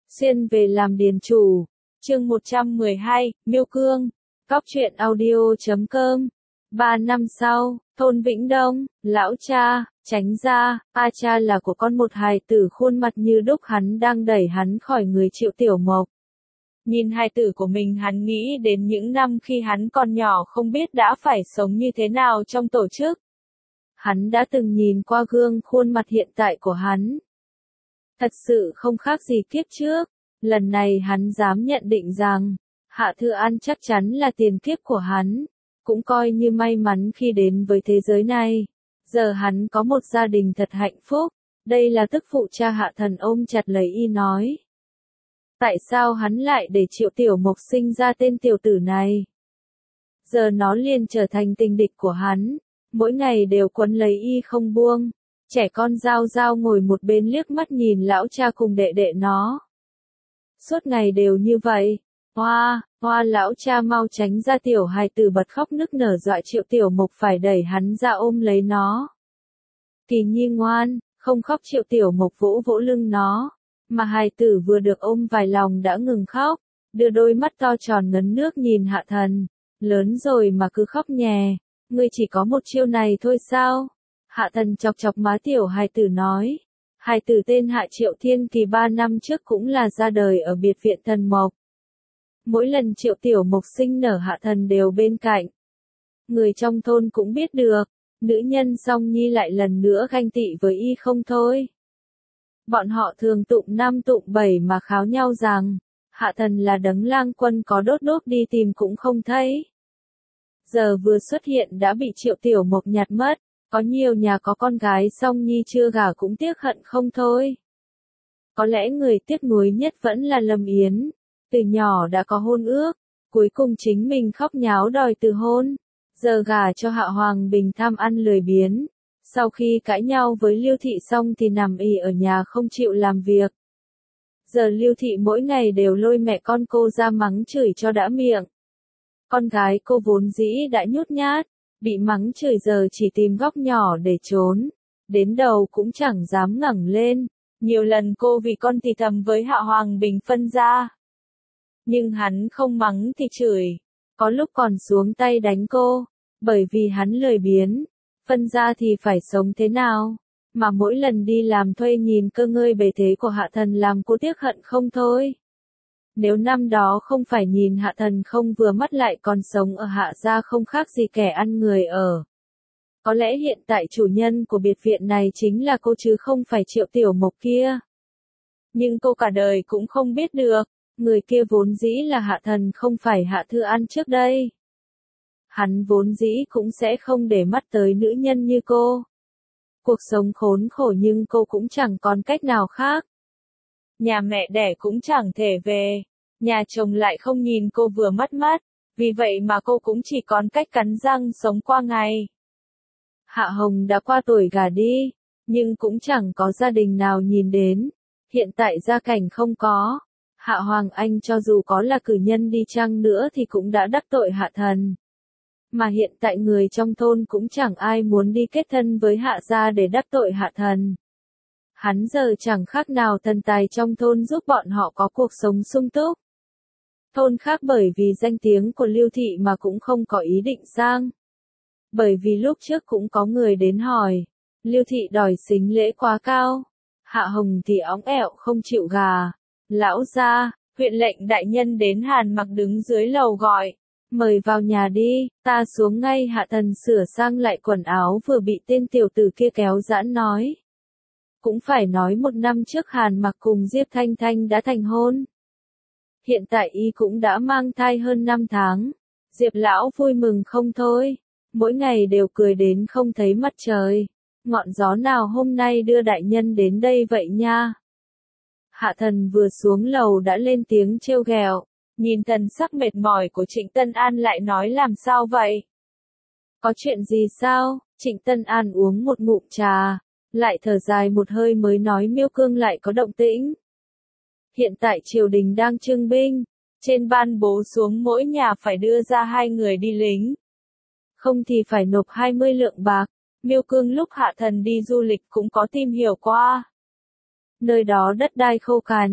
Xuyên về làm điền chủ. Chương 112, Miêu Cương. Cóc truyện audio.com. 3 năm sau, thôn Vĩnh Đông, lão cha, tránh ra, A cha là của con một hài tử khuôn mặt như đúc, hắn đang đẩy hắn khỏi người Triệu Tiểu Mộc. Nhìn hài tử của mình, hắn nghĩ đến những năm khi hắn còn nhỏ không biết đã phải sống như thế nào trong tổ chức. Hắn đã từng nhìn qua gương khuôn mặt hiện tại của hắn. Thật sự không khác gì kiếp trước. Lần này hắn dám nhận định rằng, Hạ Thư An chắc chắn là tiền kiếp của hắn. Cũng coi như may mắn khi đến với thế giới này. Giờ hắn có một gia đình thật hạnh phúc. Đây là tức phụ cha Hạ Thần ôm chặt lấy y nói. Tại sao hắn lại để Triệu Tiểu Mộc sinh ra tên tiểu tử này? Giờ nó liền trở thành tình địch của hắn. Mỗi ngày đều quấn lấy y không buông. Trẻ con Giao Giao ngồi một bên liếc mắt nhìn lão cha cùng đệ đệ nó. Suốt ngày đều như vậy. Hoa, hoa, lão cha mau tránh ra, tiểu hài tử bật khóc nức nở dọa Triệu Tiểu Mộc phải đẩy hắn ra ôm lấy nó. Kỳ Nhi ngoan, không khóc. Triệu Tiểu Mộc vỗ vỗ lưng nó. Mà hài tử vừa được ôm vài lòng đã ngừng khóc, đưa đôi mắt to tròn ngấn nước nhìn Hạ Thần. Lớn rồi mà cứ khóc nhè, ngươi chỉ có một chiêu này thôi sao? Hạ Thần chọc chọc má tiểu hài tử nói. Hài tử tên Hạ Triệu Thiên Kỳ 3 năm trước cũng là ra đời ở biệt viện Thần Mộc. Mỗi lần Triệu Tiểu Mộc sinh nở, Hạ Thần đều bên cạnh. Người trong thôn cũng biết được, nữ nhân Song Nhi lại lần nữa ganh tị với y không thôi. Bọn họ thường tụng 5 tụng 7 mà kháo nhau rằng, Hạ Thần là đấng lang quân, có đốt đốt đi tìm cũng không thấy. Giờ vừa xuất hiện đã bị Triệu Tiểu Mộc nhặt mất, có nhiều nhà có con gái Song Nhi chưa gả cũng tiếc hận không thôi. Có lẽ người tiếc nuối nhất vẫn là Lâm Yến, từ nhỏ đã có hôn ước, cuối cùng chính mình khóc nháo đòi từ hôn, giờ gả cho Hạ Hoàng Bình tham ăn lười biếng. Sau khi cãi nhau với Lưu Thị xong thì nằm ì ở nhà không chịu làm việc. Giờ Lưu Thị mỗi ngày đều lôi mẹ con cô ra mắng chửi cho đã miệng. Con gái cô vốn dĩ đã nhút nhát, bị mắng chửi giờ chỉ tìm góc nhỏ để trốn, đến đầu cũng chẳng dám ngẩng lên. Nhiều lần cô vì con thì thầm với Hạ Hoàng Bình phân ra. Nhưng hắn không mắng thì chửi, có lúc còn xuống tay đánh cô, bởi vì hắn lười biếng. Phân ra thì phải sống thế nào? Mà mỗi lần đi làm thuê nhìn cơ ngơi bề thế của Hạ Thần làm cô tiếc hận không thôi. Nếu năm đó không phải nhìn Hạ Thần không vừa mắt lại còn sống ở Hạ gia không khác gì kẻ ăn người ở. Có lẽ hiện tại chủ nhân của biệt viện này chính là cô chứ không phải Triệu Tiểu Mộc kia. Nhưng cô cả đời cũng không biết được, người kia vốn dĩ là Hạ Thần không phải Hạ Thư An trước đây. Hắn vốn dĩ cũng sẽ không để mắt tới nữ nhân như cô. Cuộc sống khốn khổ nhưng cô cũng chẳng còn cách nào khác. Nhà mẹ đẻ cũng chẳng thể về, nhà chồng lại không nhìn cô vừa mắt mắt, vì vậy mà cô cũng chỉ còn cách cắn răng sống qua ngày. Hạ Hồng đã qua tuổi gả đi, nhưng cũng chẳng có gia đình nào nhìn đến. Hiện tại gia cảnh không có. Hạ Hoàng Anh cho dù có là cử nhân đi chăng nữa thì cũng đã đắc tội Hạ Thần. Mà hiện tại người trong thôn cũng chẳng ai muốn đi kết thân với Hạ gia để đắc tội Hạ Thần. Hắn giờ chẳng khác nào thần tài trong thôn giúp bọn họ có cuộc sống sung túc. Thôn khác bởi vì danh tiếng của Lưu Thị mà cũng không có ý định sang. Bởi vì lúc trước cũng có người đến hỏi, Lưu Thị đòi sính lễ quá cao. Hạ Hồng thì óng ẹo không chịu gà. Lão gia, huyện lệnh đại nhân đến. Hàn Mặc đứng dưới lầu gọi. Mời vào nhà đi, ta xuống ngay. Hạ Thần sửa sang lại quần áo vừa bị tên tiểu tử kia kéo giãn nói. Cũng phải nói 1 năm trước Hàn Mặc cùng Diệp Thanh Thanh đã thành hôn. Hiện tại y cũng đã mang thai hơn 5 tháng. Diệp lão vui mừng không thôi. Mỗi ngày đều cười đến không thấy mặt trời. Ngọn gió nào hôm nay đưa đại nhân đến đây vậy nha? Hạ Thần vừa xuống lầu đã lên tiếng trêu ghẹo. Nhìn thần sắc mệt mỏi của Trịnh Tân An lại nói làm sao vậy? Có chuyện gì sao? Trịnh Tân An uống một ngụm trà, lại thở dài một hơi mới nói Miêu Cương lại có động tĩnh. Hiện tại triều đình đang trưng binh, trên ban bố xuống mỗi nhà phải đưa ra 2 người đi lính. Không thì phải nộp 20 lượng bạc. Miêu Cương lúc Hạ Thần đi du lịch cũng có tìm hiểu qua. Nơi đó đất đai khô cằn,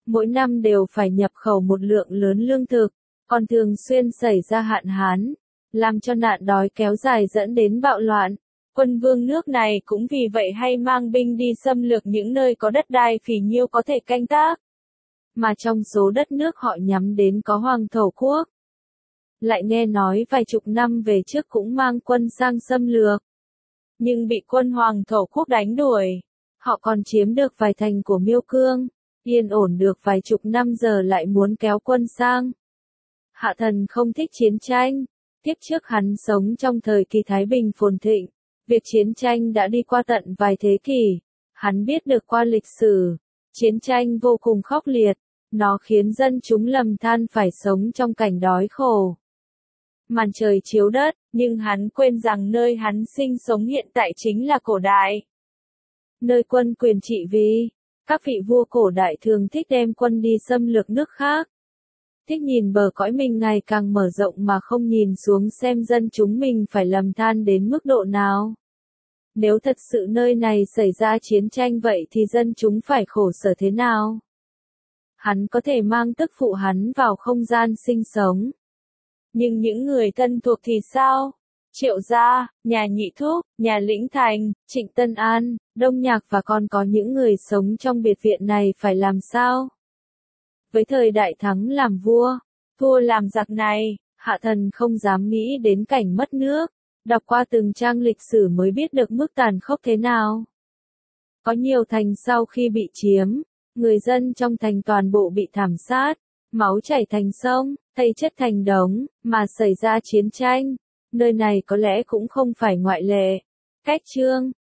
mỗi năm đều phải nhập khẩu một lượng lớn lương thực, còn thường xuyên xảy ra hạn hán, làm cho nạn đói kéo dài dẫn đến bạo loạn. Quân vương nước này cũng vì vậy hay mang binh đi xâm lược những nơi có đất đai phì nhiêu có thể canh tác. Mà trong số đất nước họ nhắm đến có Hoàng Thổ Quốc. Lại nghe nói vài chục năm về trước cũng mang quân sang xâm lược. Nhưng bị quân Hoàng Thổ Quốc đánh đuổi. Họ còn chiếm được vài thành của Miêu Cương. Yên ổn được vài chục năm giờ lại muốn kéo quân sang. Hạ Thần không thích chiến tranh. Tiếp trước hắn sống trong thời kỳ Thái Bình phồn thịnh. Việc chiến tranh đã đi qua tận vài thế kỷ. Hắn biết được qua lịch sử. Chiến tranh vô cùng khốc liệt. Nó khiến dân chúng lầm than phải sống trong cảnh đói khổ. Màn trời chiếu đất, nhưng hắn quên rằng nơi hắn sinh sống hiện tại chính là cổ đại. Nơi quân quyền trị vì, các vị vua cổ đại thường thích đem quân đi xâm lược nước khác. Thích nhìn bờ cõi mình ngày càng mở rộng mà không nhìn xuống xem dân chúng mình phải lầm than đến mức độ nào. Nếu thật sự nơi này xảy ra chiến tranh vậy thì dân chúng phải khổ sở thế nào? Hắn có thể mang tức phụ hắn vào không gian sinh sống. Nhưng những người thân thuộc thì sao? Triệu Gia, nhà Nhị Thúc, nhà Lĩnh Thành, Trịnh Tân An, Đông Nhạc và còn có những người sống trong biệt viện này phải làm sao? Với thời Đại Thắng làm vua, thua làm giặc này, Hạ Thần không dám nghĩ đến cảnh mất nước. Đọc qua từng trang lịch sử mới biết được mức tàn khốc thế nào. Có nhiều thành sau khi bị chiếm, người dân trong thành toàn bộ bị thảm sát, máu chảy thành sông, thây chất thành đống, mà xảy ra chiến tranh. Nơi này có lẽ cũng không phải ngoại lệ. Cách chương